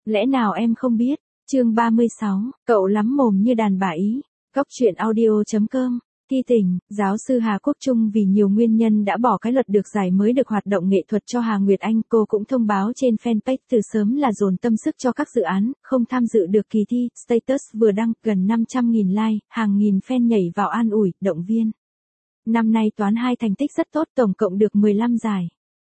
Lẽ nào em không biết? Chương 36, cậu lắm mồm như đàn bà Ý. Góc truyện audio.com. Thi tình, giáo sư Hà Quốc Trung vì nhiều nguyên nhân đã bỏ cái luật được giải mới được hoạt động nghệ thuật cho Hà Nguyệt Anh. Cô cũng thông báo trên fanpage từ sớm là dồn tâm sức cho các dự án, không tham dự được kỳ thi. Status vừa đăng, gần 500.000 like, hàng nghìn fan nhảy vào an ủi, động viên. Năm nay toán 2 thành tích rất tốt, tổng cộng được 15 giải.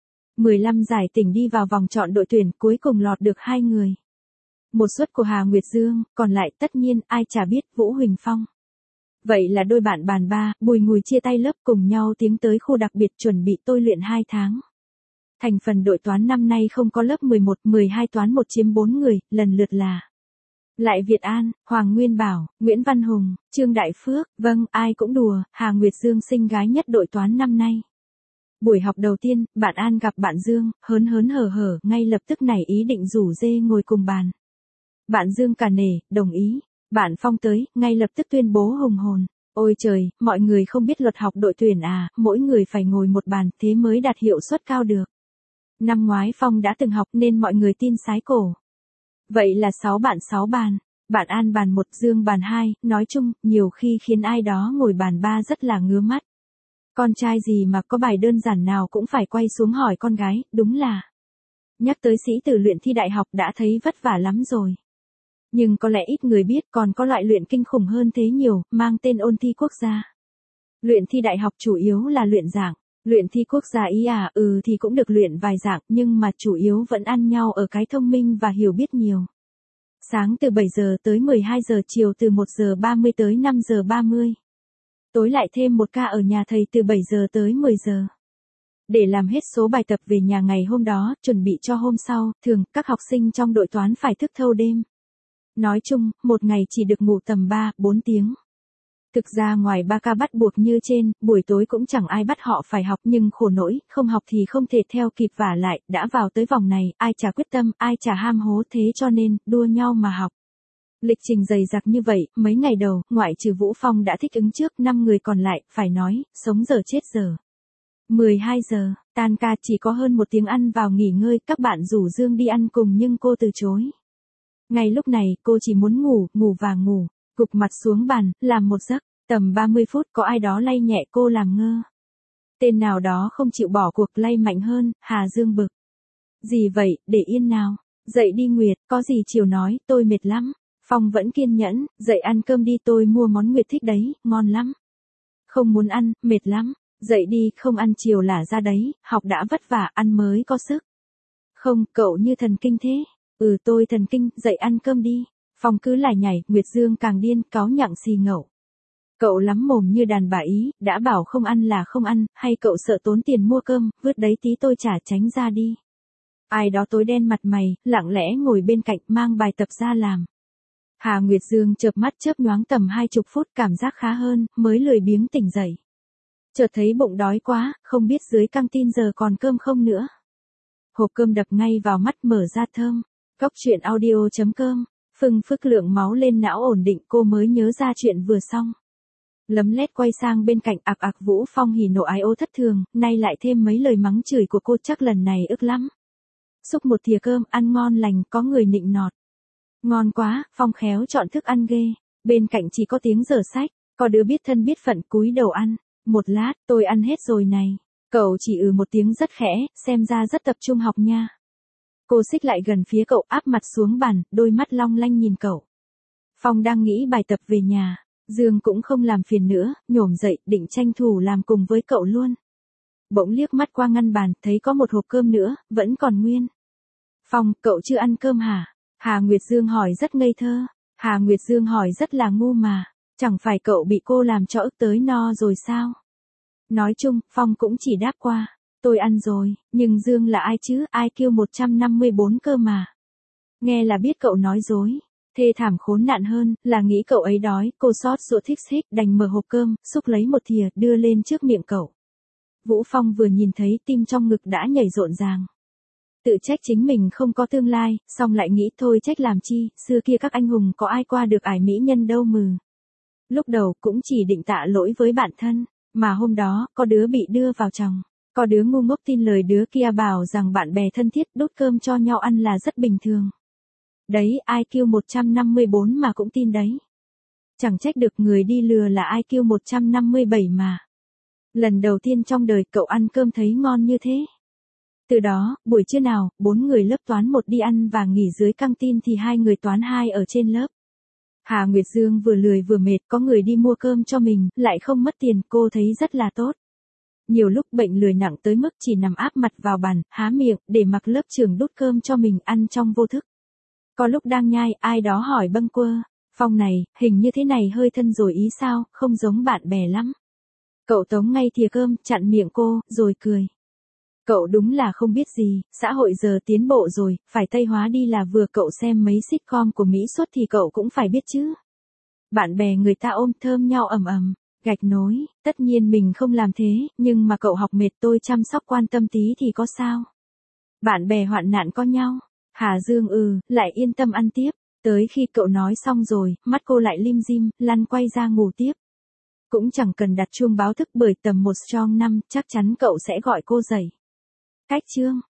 15 giải tỉnh đi vào vòng chọn đội tuyển, cuối cùng lọt được 2 người. Một suất của Hà Nguyệt Dương, còn lại tất nhiên ai chả biết Vũ Huỳnh Phong. Vậy là đôi bạn bàn ba, bùi ngùi chia tay lớp cùng nhau tiến tới khu đặc biệt chuẩn bị tôi luyện 2 tháng. Thành phần đội toán năm nay không có lớp 11, 12 toán 1 chiếm 4 người, lần lượt là Lại Việt An, Hoàng Nguyên Bảo, Nguyễn Văn Hùng, Trương Đại Phước, vâng, ai cũng đùa, Hà Nguyệt Dương xinh gái nhất đội toán năm nay. Buổi học đầu tiên, bạn An gặp bạn Dương, hớn hở, ngay lập tức nảy ý định rủ dê ngồi cùng bàn. Bạn Dương cả nể, đồng ý. Bạn Phong tới, ngay lập tức tuyên bố hùng hồn. Ôi trời, mọi người không biết luật học đội tuyển à, mỗi người phải ngồi một bàn, thế mới đạt hiệu suất cao được. Năm ngoái Phong đã từng học nên mọi người tin sái cổ. Vậy là 6 bạn 6 bàn. Bạn An bàn 1, Dương bàn 2, nói chung, nhiều khi khiến ai đó ngồi bàn 3 rất là ngứa mắt. Con trai gì mà có bài đơn giản nào cũng phải quay xuống hỏi con gái, đúng là. Nhắc tới sĩ tử luyện thi đại học đã thấy vất vả lắm rồi. Nhưng có lẽ ít người biết còn có loại luyện kinh khủng hơn thế nhiều, mang tên ôn thi quốc gia. Luyện thi đại học chủ yếu là luyện giảng, luyện thi quốc gia ý à, thì cũng được luyện vài dạng, nhưng mà chủ yếu vẫn ăn nhau ở cái thông minh và hiểu biết nhiều. Sáng từ 7 giờ tới 12 giờ, chiều từ 1 giờ 30 tới 5 giờ 30. Tối lại thêm một ca ở nhà thầy từ 7 giờ tới 10 giờ. Để làm hết số bài tập về nhà ngày hôm đó, chuẩn bị cho hôm sau, thường, các học sinh trong đội toán phải thức thâu đêm. Nói chung, một ngày chỉ được ngủ tầm 3-4 tiếng. Thực ra ngoài 3 ca bắt buộc như trên, buổi tối cũng chẳng ai bắt họ phải học, nhưng khổ nỗi, không học thì không thể theo kịp, vả lại, đã vào tới vòng này, ai chả quyết tâm, ai chả ham hố, thế cho nên, đua nhau mà học. Lịch trình dày dặc như vậy, mấy ngày đầu, ngoại trừ Vũ Phong đã thích ứng trước, 5 người còn lại, phải nói, sống giờ chết giờ. 12 giờ, tan ca chỉ có hơn 1 tiếng ăn vào nghỉ ngơi, các bạn rủ Dương đi ăn cùng nhưng cô từ chối. Ngay lúc này, cô chỉ muốn ngủ, ngủ, gục mặt xuống bàn, làm một giấc, tầm 30 phút có ai đó lay nhẹ cô làm ngơ. Tên nào đó không chịu bỏ cuộc, lay mạnh hơn, Hà Dương bực. Gì vậy, để yên nào, dậy đi Nguyệt, có gì chiều nói, tôi mệt lắm. Phong vẫn kiên nhẫn, dậy ăn cơm đi, tôi mua món Nguyệt thích đấy, ngon lắm. Không muốn ăn, mệt lắm, dậy đi, không ăn chiều là ra đấy, học đã vất vả, ăn mới có sức. Không, cậu như thần kinh thế. Tôi thần kinh, dậy ăn cơm đi. Phong cứ lải nhải, Nguyệt Dương càng điên, cáu nhặng xì ngậu. Cậu lắm mồm như đàn bà Ý, đã bảo không ăn là không ăn, hay cậu sợ tốn tiền mua cơm, vứt đấy tí tôi trả, tránh ra đi. Ai đó tối đen mặt mày, lặng lẽ ngồi bên cạnh, mang bài tập ra làm. Hà Nguyệt Dương chợp mắt chớp nhoáng tầm 20 phút, cảm giác khá hơn, mới lười biếng tỉnh dậy. Chợt thấy bụng đói quá, không biết dưới căng tin giờ còn cơm không nữa. Hộp cơm đập ngay vào mắt, mở ra thơm. Góc truyện audio.com. Phừng phức lượng máu lên não ổn định, cô mới nhớ ra chuyện vừa xong. Lấm lét quay sang bên cạnh, Vũ Phong hỉ nộ ái ố thất thường, nay lại thêm mấy lời mắng chửi của cô, chắc lần này ức lắm. Xúc một thìa cơm, ăn ngon lành, có người nịnh nọt. Ngon quá, Phong khéo chọn thức ăn ghê. Bên cạnh chỉ có tiếng dở sách, có đứa biết thân biết phận cúi đầu ăn. Một lát, tôi ăn hết rồi này. Cậu chỉ một tiếng rất khẽ, xem ra rất tập trung học nha. Cô xích lại gần phía cậu, áp mặt xuống bàn, đôi mắt long lanh nhìn cậu. Phong đang nghĩ bài tập về nhà, Dương cũng không làm phiền nữa, nhổm dậy, định tranh thủ làm cùng với cậu luôn. Bỗng liếc mắt qua ngăn bàn, thấy có một hộp cơm nữa, vẫn còn nguyên. Phong, cậu chưa ăn cơm hả? Hà Nguyệt Dương hỏi rất ngây thơ. Hà Nguyệt Dương hỏi rất là ngu mà, chẳng phải cậu bị cô làm cho ức tới no rồi sao? Nói chung, Phong cũng chỉ đáp qua. Tôi ăn rồi, nhưng Dương là ai chứ, ai kêu 154 cơ mà. Nghe là biết cậu nói dối. Thê thảm khốn nạn hơn, là nghĩ cậu ấy đói, cô xót ruột thích xích, đành mở hộp cơm, xúc lấy một thìa, đưa lên trước miệng cậu. Vũ Phong vừa nhìn thấy, tim trong ngực đã nhảy rộn ràng. Tự trách chính mình không có tương lai, xong lại nghĩ thôi trách làm chi, xưa kia các anh hùng có ai qua được ải mỹ nhân đâu mừ. Lúc đầu cũng chỉ định tạ lỗi với bản thân, mà hôm đó, có đứa bị đưa vào chồng. Có đứa ngu ngốc tin lời đứa kia bảo rằng bạn bè thân thiết đốt cơm cho nhau ăn là rất bình thường. Đấy, IQ 154 mà cũng tin đấy. Chẳng trách được người đi lừa là IQ 157 mà. Lần đầu tiên trong đời cậu ăn cơm thấy ngon như thế. Từ đó, buổi trưa nào, 4 người lớp toán 1 đi ăn và nghỉ dưới căng tin thì 2 người toán 2 ở trên lớp. Hà Nguyệt Dương vừa lười vừa mệt, có người đi mua cơm cho mình, lại không mất tiền, cô thấy rất là tốt. Nhiều lúc bệnh lười nặng tới mức chỉ nằm áp mặt vào bàn, há miệng, để mặc lớp trưởng đút cơm cho mình ăn trong vô thức. Có lúc đang nhai, ai đó hỏi bâng quơ, Phong này, hình như thế này hơi thân rồi ý sao, không giống bạn bè lắm. Cậu tống ngay thìa cơm, chặn miệng cô, rồi cười. Cậu đúng là không biết gì, xã hội giờ tiến bộ rồi, phải Tây hóa đi là vừa. Cậu xem mấy sitcom của Mỹ suốt thì cậu cũng phải biết chứ. Bạn bè người ta ôm thơm nhau ầm ầm, gạch nối, tất nhiên mình không làm thế, nhưng mà cậu học mệt tôi chăm sóc quan tâm tí thì có sao. Bạn bè hoạn nạn có nhau. Hà Dương lại yên tâm ăn tiếp. Tới khi cậu nói xong rồi, mắt cô lại lim dim, lăn quay ra ngủ tiếp. Cũng chẳng cần đặt chuông báo thức bởi tầm 1 strong 5, chắc chắn cậu sẽ gọi cô dậy. Cách chương